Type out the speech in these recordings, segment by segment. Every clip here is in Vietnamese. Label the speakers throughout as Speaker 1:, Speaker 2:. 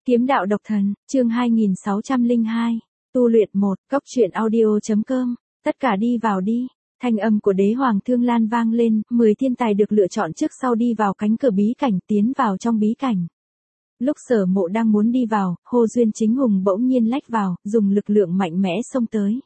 Speaker 1: Kiếm đạo độc thần, chương 2602, tu luyện 1, cốc truyện audio.com, tất cả đi vào đi. Thanh âm của đế hoàng Thương Lan vang lên, 10 thiên tài được lựa chọn trước sau đi vào cánh cửa bí cảnh, tiến vào trong bí cảnh. Lúc Sở Mộ đang muốn đi vào, Hồ Duyên Chính Hùng bỗng nhiên lách vào, dùng lực lượng mạnh mẽ xông tới.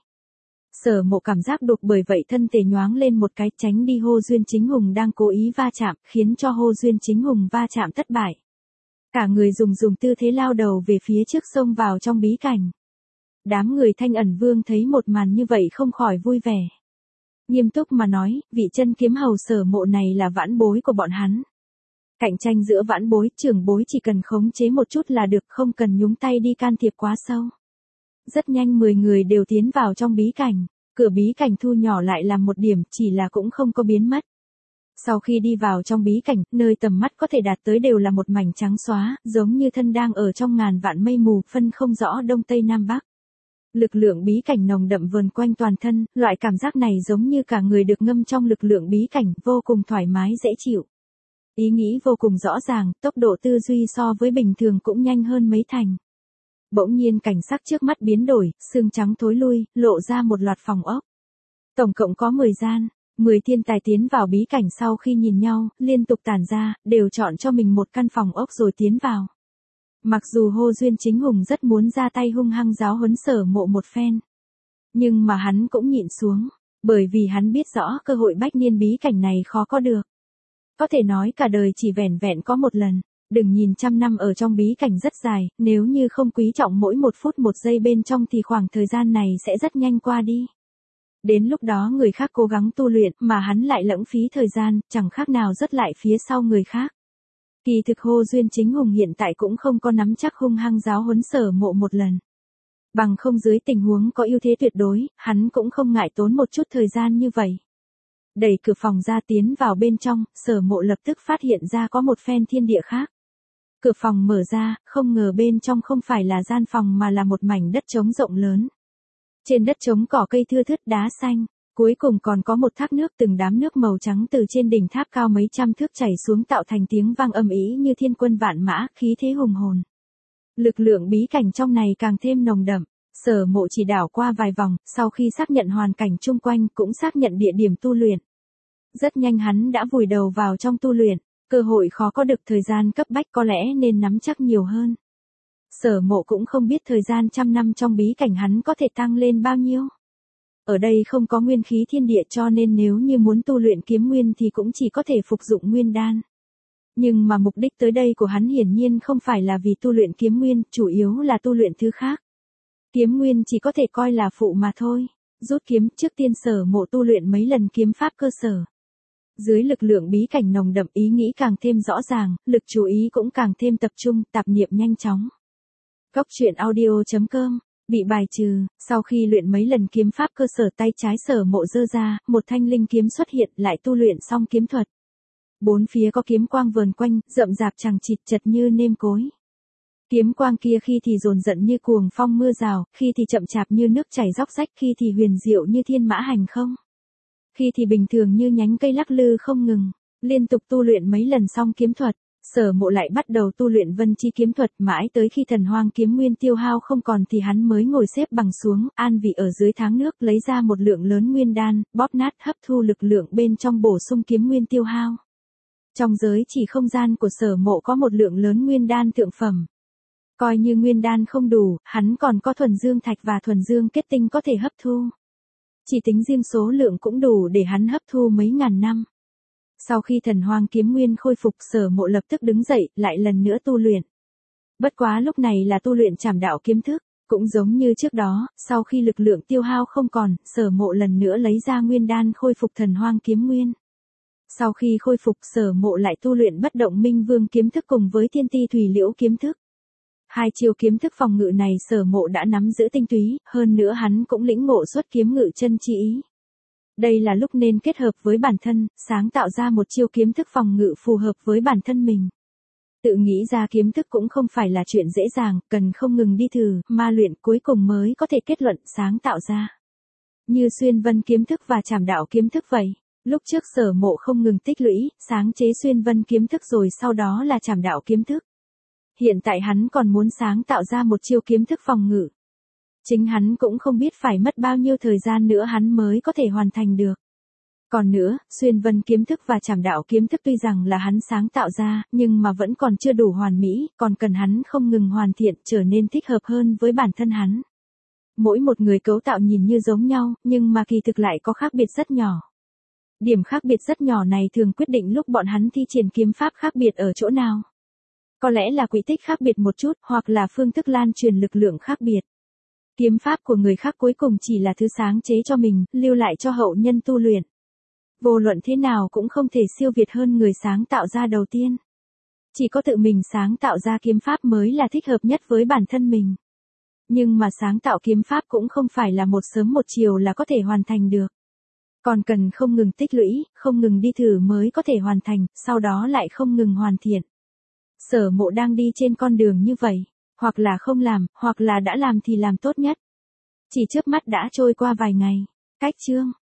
Speaker 1: Sở Mộ cảm giác đột bởi vậy thân thể nhoáng lên một cái, tránh đi Hồ Duyên Chính Hùng đang cố ý va chạm, khiến cho Hồ Duyên Chính Hùng va chạm thất bại. Cả người dùng tư thế lao đầu về phía trước xông vào trong bí cảnh. Đám người Thanh Ẩn Vương thấy một màn như vậy không khỏi vui vẻ. Nghiêm túc mà nói, vị chân kiếm hầu Sở Mộ này là vãn bối của bọn hắn. Cạnh tranh giữa vãn bối, trưởng bối chỉ cần khống chế một chút là được, không cần nhúng tay đi can thiệp quá sâu. Rất nhanh 10 người đều tiến vào trong bí cảnh, cửa bí cảnh thu nhỏ lại làm một điểm, chỉ là cũng không có biến mất. Sau khi đi vào trong bí cảnh, nơi tầm mắt có thể đạt tới đều là một mảnh trắng xóa, giống như thân đang ở trong ngàn vạn mây mù, phân không rõ đông tây nam bắc. Lực lượng bí cảnh nồng đậm vờn quanh toàn thân, loại cảm giác này giống như cả người được ngâm trong lực lượng bí cảnh, vô cùng thoải mái dễ chịu. Ý nghĩ vô cùng rõ ràng, tốc độ tư duy so với bình thường cũng nhanh hơn mấy thành. Bỗng nhiên cảnh sắc trước mắt biến đổi, xương trắng thối lui, lộ ra một loạt phòng ốc. Tổng cộng có 10 gian. 10 thiên tài tiến vào bí cảnh sau khi nhìn nhau, liên tục tản ra, đều chọn cho mình một căn phòng ốc rồi tiến vào. Mặc dù Hồ Duyên Chính Hùng rất muốn ra tay hung hăng giáo huấn Sở Mộ một phen. Nhưng mà hắn cũng nhịn xuống, bởi vì hắn biết rõ cơ hội bách niên bí cảnh này khó có được. Có thể nói cả đời chỉ vẻn vẹn có một lần, đừng nhìn trăm năm ở trong bí cảnh rất dài, nếu như không quý trọng mỗi một phút một giây bên trong thì khoảng thời gian này sẽ rất nhanh qua đi. Đến lúc đó người khác cố gắng tu luyện mà hắn lại lãng phí thời gian, chẳng khác nào rất lại phía sau người khác. Kỳ thực Hồ Duyên Chính Hùng hiện tại cũng không có nắm chắc hung hăng giáo huấn Sở Mộ một lần. Bằng không dưới tình huống có ưu thế tuyệt đối, hắn cũng không ngại tốn một chút thời gian như vậy. Đẩy cửa phòng ra tiến vào bên trong, Sở Mộ lập tức phát hiện ra có một phen thiên địa khác. Cửa phòng mở ra, không ngờ bên trong không phải là gian phòng mà là một mảnh đất trống rộng lớn. Trên đất trống cỏ cây thưa thớt đá xanh, cuối cùng còn có một thác nước, từng đám nước màu trắng từ trên đỉnh tháp cao mấy trăm thước chảy xuống tạo thành tiếng vang âm ĩ như thiên quân vạn mã, khí thế hùng hồn. Lực lượng bí cảnh trong này càng thêm nồng đậm, Sở Mộ chỉ đảo qua vài vòng, sau khi xác nhận hoàn cảnh chung quanh cũng xác nhận địa điểm tu luyện. Rất nhanh hắn đã vùi đầu vào trong tu luyện, cơ hội khó có được, thời gian cấp bách có lẽ nên nắm chắc nhiều hơn. Sở Mộ cũng không biết thời gian trăm năm trong bí cảnh hắn có thể tăng lên bao nhiêu. Ở đây không có nguyên khí thiên địa cho nên nếu như muốn tu luyện kiếm nguyên thì cũng chỉ có thể phục dụng nguyên đan. Nhưng mà mục đích tới đây của hắn hiển nhiên không phải là vì tu luyện kiếm nguyên, chủ yếu là tu luyện thứ khác. Kiếm nguyên chỉ có thể coi là phụ mà thôi. Rút kiếm, trước tiên Sở Mộ tu luyện mấy lần kiếm pháp cơ sở. Dưới lực lượng bí cảnh nồng đậm, ý nghĩ càng thêm rõ ràng, lực chú ý cũng càng thêm tập trung, tạp niệm nhanh chóng. Cốc truyện audio.com, bị bài trừ, sau khi luyện mấy lần kiếm pháp cơ sở, tay trái Sở Mộ giơ ra, một thanh linh kiếm xuất hiện, lại tu luyện xong kiếm thuật. Bốn phía có kiếm quang vờn quanh, rậm rạp chằng chịt, chật như nêm cối. Kiếm quang kia khi thì dồn dận như cuồng phong mưa rào, khi thì chậm chạp như nước chảy róc rách, khi thì huyền diệu như thiên mã hành không. Khi thì bình thường như nhánh cây lắc lư không ngừng. Liên tục tu luyện mấy lần xong kiếm thuật, Sở Mộ lại bắt đầu tu luyện vân chi kiếm thuật, mãi tới khi thần hoang kiếm nguyên tiêu hao không còn thì hắn mới ngồi xếp bằng xuống, an vị ở dưới tháng nước, lấy ra một lượng lớn nguyên đan, bóp nát hấp thu lực lượng bên trong bổ sung kiếm nguyên tiêu hao. Trong giới chỉ không gian của Sở Mộ có một lượng lớn nguyên đan thượng phẩm. Coi như nguyên đan không đủ, hắn còn có thuần dương thạch và thuần dương kết tinh có thể hấp thu. Chỉ tính riêng số lượng cũng đủ để hắn hấp thu mấy ngàn năm. Sau khi thần hoang kiếm nguyên khôi phục, Sở Mộ lập tức đứng dậy, lại lần nữa tu luyện. Bất quá lúc này là tu luyện trảm đạo kiếm thức, cũng giống như trước đó, sau khi lực lượng tiêu hao không còn, Sở Mộ lần nữa lấy ra nguyên đan khôi phục thần hoang kiếm nguyên. Sau khi khôi phục, Sở Mộ lại tu luyện bất động minh vương kiếm thức cùng với thiên ti thủy liễu kiếm thức. Hai chiêu kiếm thức phòng ngự này Sở Mộ đã nắm giữ tinh túy, hơn nữa hắn cũng lĩnh ngộ xuất kiếm ngự chân chi ý. Đây là lúc nên kết hợp với bản thân, sáng tạo ra một chiêu kiếm thức phòng ngự phù hợp với bản thân mình. Tự nghĩ ra kiếm thức cũng không phải là chuyện dễ dàng, cần không ngừng đi thử, ma luyện cuối cùng mới có thể kết luận sáng tạo ra. Như xuyên vân kiếm thức và trảm đạo kiếm thức vậy. Lúc trước Sở Mộ không ngừng tích lũy, sáng chế xuyên vân kiếm thức rồi sau đó là trảm đạo kiếm thức. Hiện tại hắn còn muốn sáng tạo ra một chiêu kiếm thức phòng ngự. Chính hắn cũng không biết phải mất bao nhiêu thời gian nữa hắn mới có thể hoàn thành được. Còn nữa, xuyên vân kiếm thức và trảm đạo kiếm thức tuy rằng là hắn sáng tạo ra, nhưng mà vẫn còn chưa đủ hoàn mỹ, còn cần hắn không ngừng hoàn thiện trở nên thích hợp hơn với bản thân hắn. Mỗi một người cấu tạo nhìn như giống nhau, nhưng mà kỳ thực lại có khác biệt rất nhỏ. Điểm khác biệt rất nhỏ này thường quyết định lúc bọn hắn thi triển kiếm pháp khác biệt ở chỗ nào. Có lẽ là quỹ tích khác biệt một chút, hoặc là phương thức lan truyền lực lượng khác biệt. Kiếm pháp của người khác cuối cùng chỉ là thứ sáng chế cho mình, lưu lại cho hậu nhân tu luyện. Vô luận thế nào cũng không thể siêu việt hơn người sáng tạo ra đầu tiên. Chỉ có tự mình sáng tạo ra kiếm pháp mới là thích hợp nhất với bản thân mình. Nhưng mà sáng tạo kiếm pháp cũng không phải là một sớm một chiều là có thể hoàn thành được. Còn cần không ngừng tích lũy, không ngừng đi thử mới có thể hoàn thành, sau đó lại không ngừng hoàn thiện. Sở Mộ đang đi trên con đường như vậy, hoặc là không làm, hoặc là đã làm thì làm tốt nhất. Chỉ trước mắt đã trôi qua vài ngày, cách chương